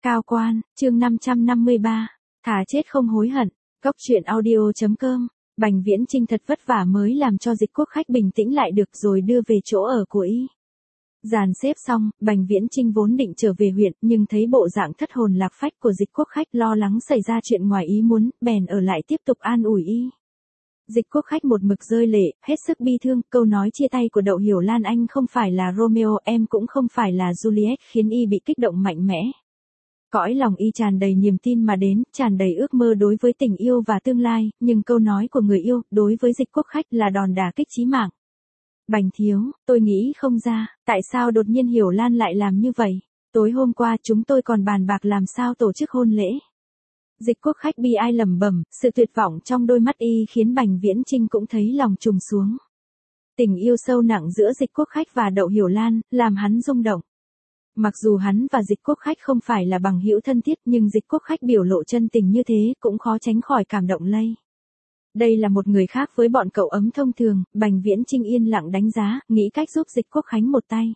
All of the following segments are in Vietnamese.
Cao quan, chương 553, thà chết không hối hận, góc truyện audio.com, Bành Viễn Chinh thật vất vả mới làm cho Dịch Quốc Khách bình tĩnh lại được rồi đưa về chỗ ở của y. Dàn xếp xong, Bành Viễn Chinh vốn định trở về huyện nhưng thấy bộ dạng thất hồn lạc phách của Dịch Quốc Khách lo lắng xảy ra chuyện ngoài ý muốn, bèn ở lại tiếp tục an ủi y. Dịch Quốc Khách một mực rơi lệ, hết sức bi thương, câu nói chia tay của Đậu Hiểu Lan anh không phải là Romeo, em cũng không phải là Juliet khiến y bị kích động mạnh mẽ. Cõi lòng y tràn đầy niềm tin mà đến, tràn đầy ước mơ đối với tình yêu và tương lai, nhưng câu nói của người yêu, đối với Dịch Quốc Khách là đòn đả kích chí mạng. Bành thiếu, tôi nghĩ không ra, tại sao đột nhiên Hiểu Lan lại làm như vậy? Tối hôm qua chúng tôi còn bàn bạc làm sao tổ chức hôn lễ. Dịch Quốc Khách bi ai lẩm bẩm, sự tuyệt vọng trong đôi mắt y khiến Bành Viễn Chinh cũng thấy lòng trùng xuống. Tình yêu sâu nặng giữa Dịch Quốc Khách và Đậu Hiểu Lan, làm hắn rung động. Mặc dù hắn và Dịch Quốc Khách không phải là bằng hữu thân thiết nhưng Dịch Quốc Khách biểu lộ chân tình như thế cũng khó tránh khỏi cảm động lây. Đây là một người khác với bọn cậu ấm thông thường, Bành Viễn Chinh yên lặng đánh giá, nghĩ cách giúp Dịch Quốc Khánh một tay.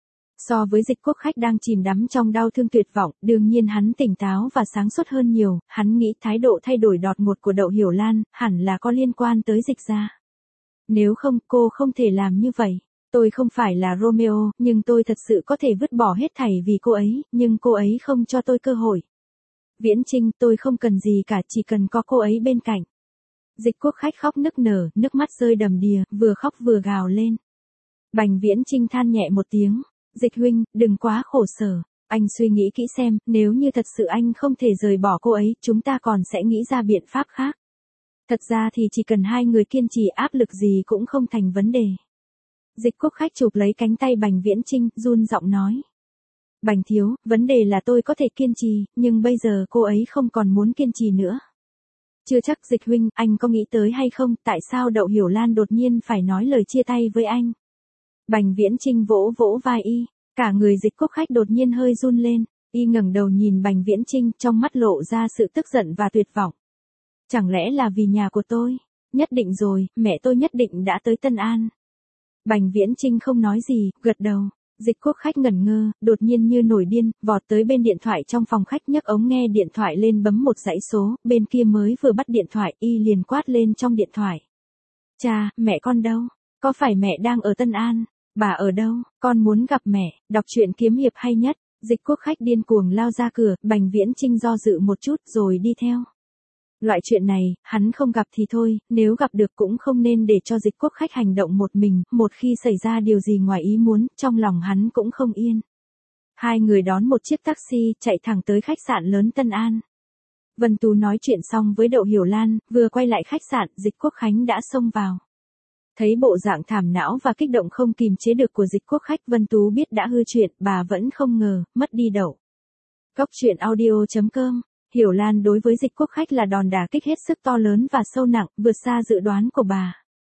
So với Dịch Quốc Khách đang chìm đắm trong đau thương tuyệt vọng, đương nhiên hắn tỉnh táo và sáng suốt hơn nhiều, hắn nghĩ thái độ thay đổi đột ngột của Đậu Hiểu Lan, hẳn là có liên quan tới Dịch gia. Nếu không, cô không thể làm như vậy. Tôi không phải là Romeo, nhưng tôi thật sự có thể vứt bỏ hết thảy vì cô ấy, nhưng cô ấy không cho tôi cơ hội. Viễn Chinh, tôi không cần gì cả, chỉ cần có cô ấy bên cạnh. Dịch Quốc Khách khóc nức nở, nước mắt rơi đầm đìa, vừa khóc vừa gào lên. Bành Viễn Chinh than nhẹ một tiếng, Dịch huynh, đừng quá khổ sở, anh suy nghĩ kỹ xem, nếu như thật sự anh không thể rời bỏ cô ấy, chúng ta còn sẽ nghĩ ra biện pháp khác. Thật ra thì chỉ cần hai người kiên trì áp lực gì cũng không thành vấn đề. Dịch Quốc Khách chụp lấy cánh tay Bành Viễn Chinh, run giọng nói. Bành thiếu, vấn đề là tôi có thể kiên trì, nhưng bây giờ cô ấy không còn muốn kiên trì nữa. Chưa chắc Dịch huynh, anh có nghĩ tới hay không, tại sao Đậu Hiểu Lan đột nhiên phải nói lời chia tay với anh? Bành Viễn Chinh vỗ vỗ vai y, cả người Dịch Quốc Khách đột nhiên hơi run lên, y ngẩng đầu nhìn Bành Viễn Chinh, trong mắt lộ ra sự tức giận và tuyệt vọng. Chẳng lẽ là vì nhà của tôi? Nhất định rồi, mẹ tôi nhất định đã tới Tân An. Bành Viễn Chinh không nói gì, gật đầu. Dịch Quốc Khách ngẩn ngơ, đột nhiên như nổi điên, vọt tới bên điện thoại trong phòng khách nhấc ống nghe điện thoại lên bấm một dãy số, bên kia mới vừa bắt điện thoại, y liền quát lên trong điện thoại. Cha, mẹ con đâu? Có phải mẹ đang ở Tân An? Bà ở đâu? Con muốn gặp mẹ, đọc truyện kiếm hiệp hay nhất. Dịch Quốc Khách điên cuồng lao ra cửa, Bành Viễn Chinh do dự một chút rồi đi theo. Loại chuyện này, hắn không gặp thì thôi, nếu gặp được cũng không nên để cho Dịch Quốc Khách hành động một mình, một khi xảy ra điều gì ngoài ý muốn, trong lòng hắn cũng không yên. Hai người đón một chiếc taxi, chạy thẳng tới khách sạn lớn Tân An. Vân Tú nói chuyện xong với Đậu Hiểu Lan, vừa quay lại khách sạn, Dịch Quốc Khánh đã xông vào. Thấy bộ dạng thảm não và kích động không kìm chế được của Dịch Quốc Khách, Vân Tú biết đã hư chuyện, bà vẫn không ngờ, mất đi Đậu. Góc truyện audio.com. Hiểu Lan đối với Dịch Quốc Khách là đòn đả kích hết sức to lớn và sâu nặng, vượt xa dự đoán của bà.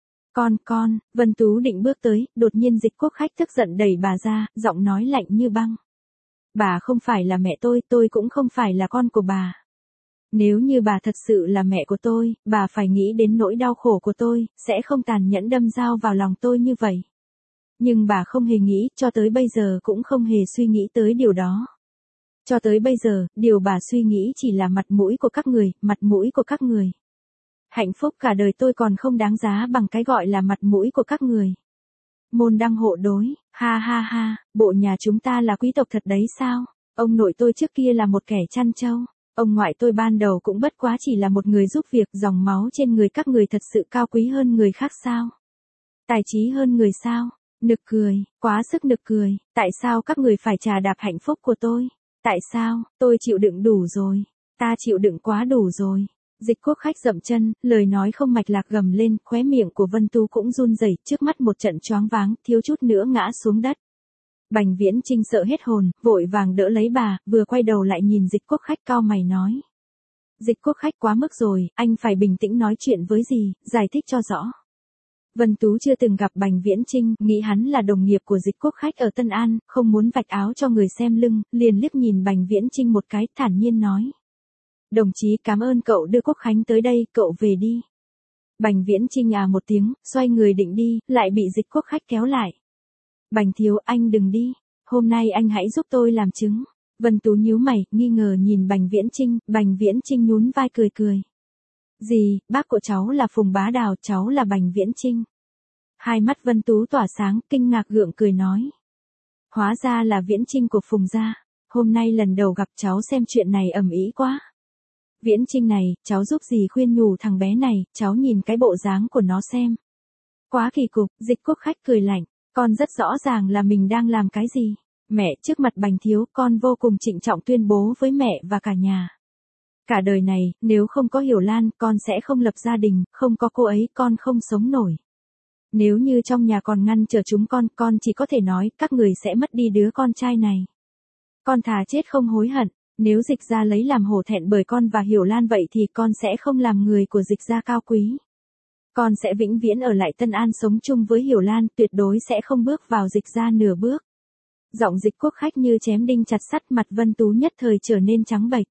Con, Vân Tú định bước tới, đột nhiên Dịch Quốc Khách tức giận đẩy bà ra, giọng nói lạnh như băng. Bà không phải là mẹ tôi cũng không phải là con của bà. Nếu như bà thật sự là mẹ của tôi, bà phải nghĩ đến nỗi đau khổ của tôi, sẽ không tàn nhẫn đâm dao vào lòng tôi như vậy. Nhưng bà không hề nghĩ, cho tới bây giờ cũng không hề suy nghĩ tới điều đó. Cho tới bây giờ, điều bà suy nghĩ chỉ là mặt mũi của các người, mặt mũi của các người. Hạnh phúc cả đời tôi còn không đáng giá bằng cái gọi là mặt mũi của các người. Môn đăng hộ đối, ha ha ha, bộ nhà chúng ta là quý tộc thật đấy sao? Ông nội tôi trước kia là một kẻ chăn trâu. Ông ngoại tôi ban đầu cũng bất quá chỉ là một người giúp việc, dòng máu trên người các người thật sự cao quý hơn người khác sao? Tài trí hơn người sao? Nực cười, quá sức nực cười, tại sao các người phải trà đạp hạnh phúc của tôi? Tại sao, tôi chịu đựng đủ rồi, ta chịu đựng quá đủ rồi. Dịch Quốc Khách dậm chân, lời nói không mạch lạc gầm lên, khóe miệng của Vân Tú cũng run rẩy, trước mắt một trận choáng váng, thiếu chút nữa ngã xuống đất. Bành Viễn Chinh sợ hết hồn, vội vàng đỡ lấy bà, vừa quay đầu lại nhìn Dịch Quốc Khách cau mày nói. Dịch Quốc Khách quá mức rồi, anh phải bình tĩnh nói chuyện với gì, giải thích cho rõ. Vân Tú chưa từng gặp Bành Viễn Chinh, nghĩ hắn là đồng nghiệp của Dịch Quốc Khách ở Tân An, không muốn vạch áo cho người xem lưng, liền liếc nhìn Bành Viễn Chinh một cái, thản nhiên nói. Đồng chí cảm ơn cậu đưa Quốc Khánh tới đây, cậu về đi. Bành Viễn Chinh một tiếng, xoay người định đi, lại bị Dịch Quốc Khách kéo lại. Bành thiếu, anh đừng đi, hôm nay anh hãy giúp tôi làm chứng. Vân Tú nhíu mày, nghi ngờ nhìn Bành Viễn Trinh nhún vai cười cười. Gì, bác của cháu là Phùng Bá Đào, cháu là Bành Viễn Trinh. Hai mắt Vân Tú tỏa sáng, kinh ngạc gượng cười nói. Hóa ra là Viễn Trinh của Phùng gia, hôm nay lần đầu gặp cháu xem chuyện này ầm ĩ quá. Viễn Trinh này, cháu giúp gì khuyên nhủ thằng bé này, cháu nhìn cái bộ dáng của nó xem. Quá kỳ cục, Dịch Quốc Khách cười lạnh, con rất rõ ràng là mình đang làm cái gì. Mẹ, trước mặt Bành thiếu, con vô cùng trịnh trọng tuyên bố với mẹ và cả nhà. Cả đời này, nếu không có Hiểu Lan, con sẽ không lập gia đình, không có cô ấy, con không sống nổi. Nếu như trong nhà còn ngăn trở chúng con chỉ có thể nói, các người sẽ mất đi đứa con trai này. Con thà chết không hối hận, nếu Dịch gia lấy làm hổ thẹn bởi con và Hiểu Lan vậy thì con sẽ không làm người của Dịch gia cao quý. Con sẽ vĩnh viễn ở lại Tân An sống chung với Hiểu Lan, tuyệt đối sẽ không bước vào Dịch gia nửa bước. Giọng Dịch Quốc Khách như chém đinh chặt sắt, mặt Vân Tú nhất thời trở nên trắng bệch.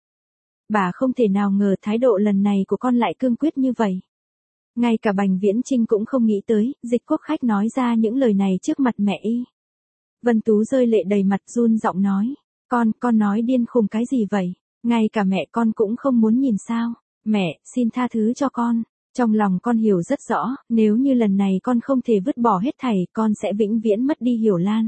Bà không thể nào ngờ thái độ lần này của con lại cương quyết như vậy. Ngay cả Bành Viễn Trinh cũng không nghĩ tới, Dịch Quốc Khách nói ra những lời này trước mặt mẹ y. Vân Tú rơi lệ đầy mặt, run giọng nói. Con nói điên khùng cái gì vậy? Ngay cả mẹ con cũng không muốn nhìn sao? Mẹ, xin tha thứ cho con. Trong lòng con hiểu rất rõ, nếu như lần này con không thể vứt bỏ hết thảy, con sẽ vĩnh viễn mất đi Hiểu Lan.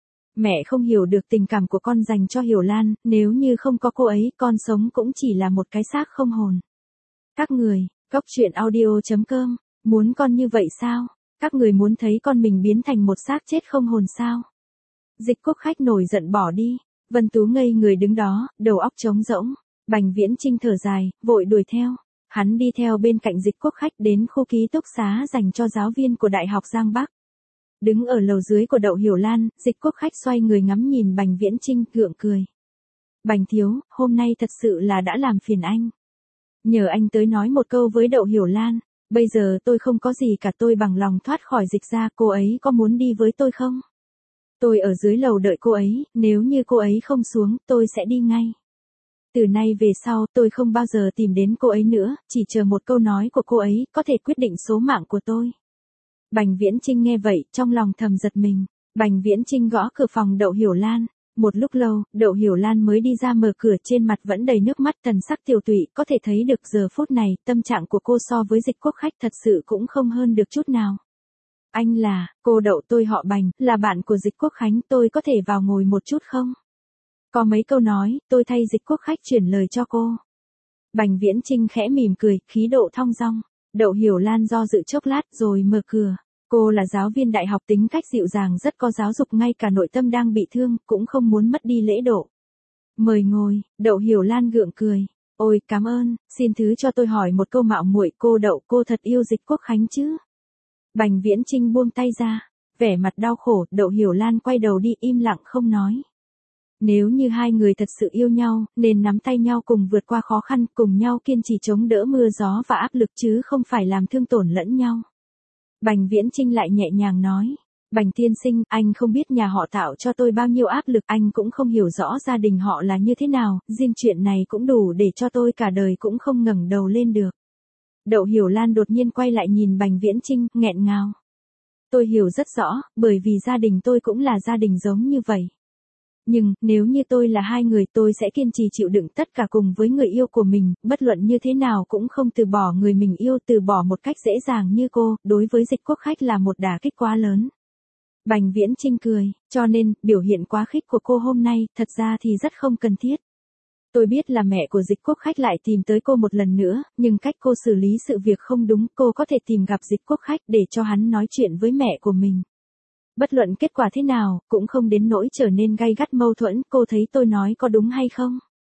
Mẹ không hiểu được tình cảm của con dành cho Hiểu Lan, nếu như không có cô ấy, con sống cũng chỉ là một cái xác không hồn. Các người, Cốc Truyện Audio.com, muốn con như vậy sao? Các người muốn thấy con mình biến thành một xác chết không hồn sao? Dịch Quốc Khách nổi giận bỏ đi, Vân Tú ngây người đứng đó, đầu óc trống rỗng. Bành Viễn Trinh thở dài, vội đuổi theo. Hắn đi theo bên cạnh Dịch Quốc Khách đến khu ký túc xá dành cho giáo viên của Đại học Giang Bắc. Đứng ở lầu dưới của Đậu Hiểu Lan, Dịch Quốc Khách xoay người ngắm nhìn Bành Viễn Trinh, gượng cười. Bành thiếu, hôm nay thật sự là đã làm phiền anh. Nhờ anh tới nói một câu với Đậu Hiểu Lan, bây giờ tôi không có gì cả, tôi bằng lòng thoát khỏi Dịch gia, cô ấy có muốn đi với tôi không? Tôi ở dưới lầu đợi cô ấy, nếu như cô ấy không xuống, tôi sẽ đi ngay. Từ nay về sau, tôi không bao giờ tìm đến cô ấy nữa, chỉ chờ một câu nói của cô ấy, có thể quyết định số mạng của tôi. Bành Viễn Trinh nghe vậy, trong lòng thầm giật mình. Bành Viễn Trinh gõ cửa phòng Đậu Hiểu Lan. Một lúc lâu, Đậu Hiểu Lan mới đi ra mở cửa, trên mặt vẫn đầy nước mắt, thần sắc tiều tụy, có thể thấy được giờ phút này, tâm trạng của cô so với Dịch Quốc Khách thật sự cũng không hơn được chút nào. Anh là, cô Đậu, tôi họ Bành, là bạn của Dịch Quốc Khánh, tôi có thể vào ngồi một chút không? Có mấy câu nói, tôi thay Dịch Quốc Khách chuyển lời cho cô. Bành Viễn Trinh khẽ mỉm cười, khí độ thong dong. Đậu Hiểu Lan do dự chốc lát rồi mở cửa. Cô là giáo viên đại học, tính cách dịu dàng, rất có giáo dục, ngay cả nội tâm đang bị thương, cũng không muốn mất đi lễ độ. Mời ngồi, Đậu Hiểu Lan gượng cười. Ôi, cảm ơn, xin thứ cho tôi hỏi một câu mạo muội, cô Đậu, cô thật yêu Dịch Quốc Khánh chứ? Bành Viễn Trinh buông tay ra, vẻ mặt đau khổ, Đậu Hiểu Lan quay đầu đi, im lặng không nói. Nếu như hai người thật sự yêu nhau, nên nắm tay nhau cùng vượt qua khó khăn, cùng nhau kiên trì chống đỡ mưa gió và áp lực chứ không phải làm thương tổn lẫn nhau. Bành Viễn Trinh lại nhẹ nhàng nói. Bành tiên sinh, anh không biết nhà họ tạo cho tôi bao nhiêu áp lực, anh cũng không hiểu rõ gia đình họ là như thế nào, riêng chuyện này cũng đủ để cho tôi cả đời cũng không ngẩng đầu lên được. Đậu Hiểu Lan đột nhiên quay lại nhìn Bành Viễn Trinh, nghẹn ngào. Tôi hiểu rất rõ, bởi vì gia đình tôi cũng là gia đình giống như vậy. Nhưng, nếu như tôi là hai người, tôi sẽ kiên trì chịu đựng tất cả cùng với người yêu của mình, bất luận như thế nào cũng không từ bỏ người mình yêu, từ bỏ một cách dễ dàng như cô, đối với Dịch Quốc Khách là một đả kích quá lớn. Bành Viễn Trinh cười, cho nên, biểu hiện quá khích của cô hôm nay, thật ra thì rất không cần thiết. Tôi biết là mẹ của Dịch Quốc Khách lại tìm tới cô một lần nữa, nhưng cách cô xử lý sự việc không đúng, cô có thể tìm gặp Dịch Quốc Khách để cho hắn nói chuyện với mẹ của mình. Bất luận kết quả thế nào, cũng không đến nỗi trở nên gay gắt mâu thuẫn, cô thấy tôi nói có đúng hay không?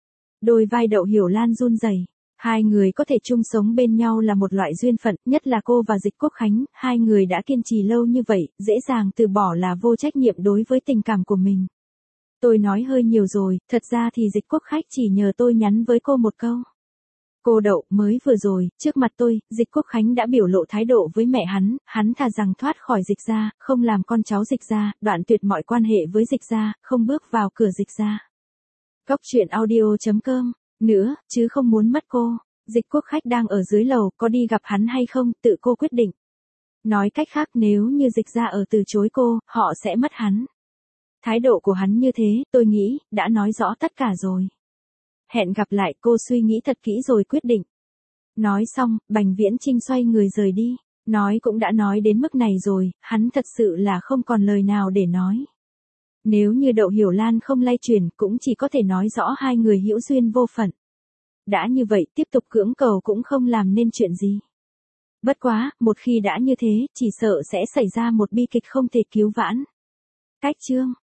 Đôi vai Đậu Hiểu Lan run rẩy. Hai người có thể chung sống bên nhau là một loại duyên phận, nhất là cô và Dịch Quốc Khánh, hai người đã kiên trì lâu như vậy, dễ dàng từ bỏ là vô trách nhiệm đối với tình cảm của mình. Tôi nói hơi nhiều rồi, thật ra thì Dịch Quốc Khách chỉ nhờ tôi nhắn với cô một câu. Cô Đậu, mới vừa rồi, trước mặt tôi, Dịch Quốc Khánh đã biểu lộ thái độ với mẹ hắn thà rằng thoát khỏi Dịch gia, không làm con cháu Dịch gia, đoạn tuyệt mọi quan hệ với Dịch gia, không bước vào cửa Dịch gia. Cốc Truyện Audio.com, nữa, chứ không muốn mất cô. Dịch Quốc Khách đang ở dưới lầu, có đi gặp hắn hay không, tự cô quyết định. Nói cách khác, nếu như Dịch gia ở từ chối cô, họ sẽ mất hắn. Thái độ của hắn như thế, tôi nghĩ, đã nói rõ tất cả rồi. Hẹn gặp lại, cô suy nghĩ thật kỹ rồi quyết định. Nói xong, Bành Viễn Chinh xoay người rời đi. Nói cũng đã nói đến mức này rồi, hắn thật sự là không còn lời nào để nói. Nếu như Đậu Hiểu Lan không lay chuyển, cũng chỉ có thể nói rõ hai người hữu duyên vô phận. Đã như vậy, tiếp tục cưỡng cầu cũng không làm nên chuyện gì. Bất quá, một khi đã như thế, chỉ sợ sẽ xảy ra một bi kịch không thể cứu vãn. Cách chương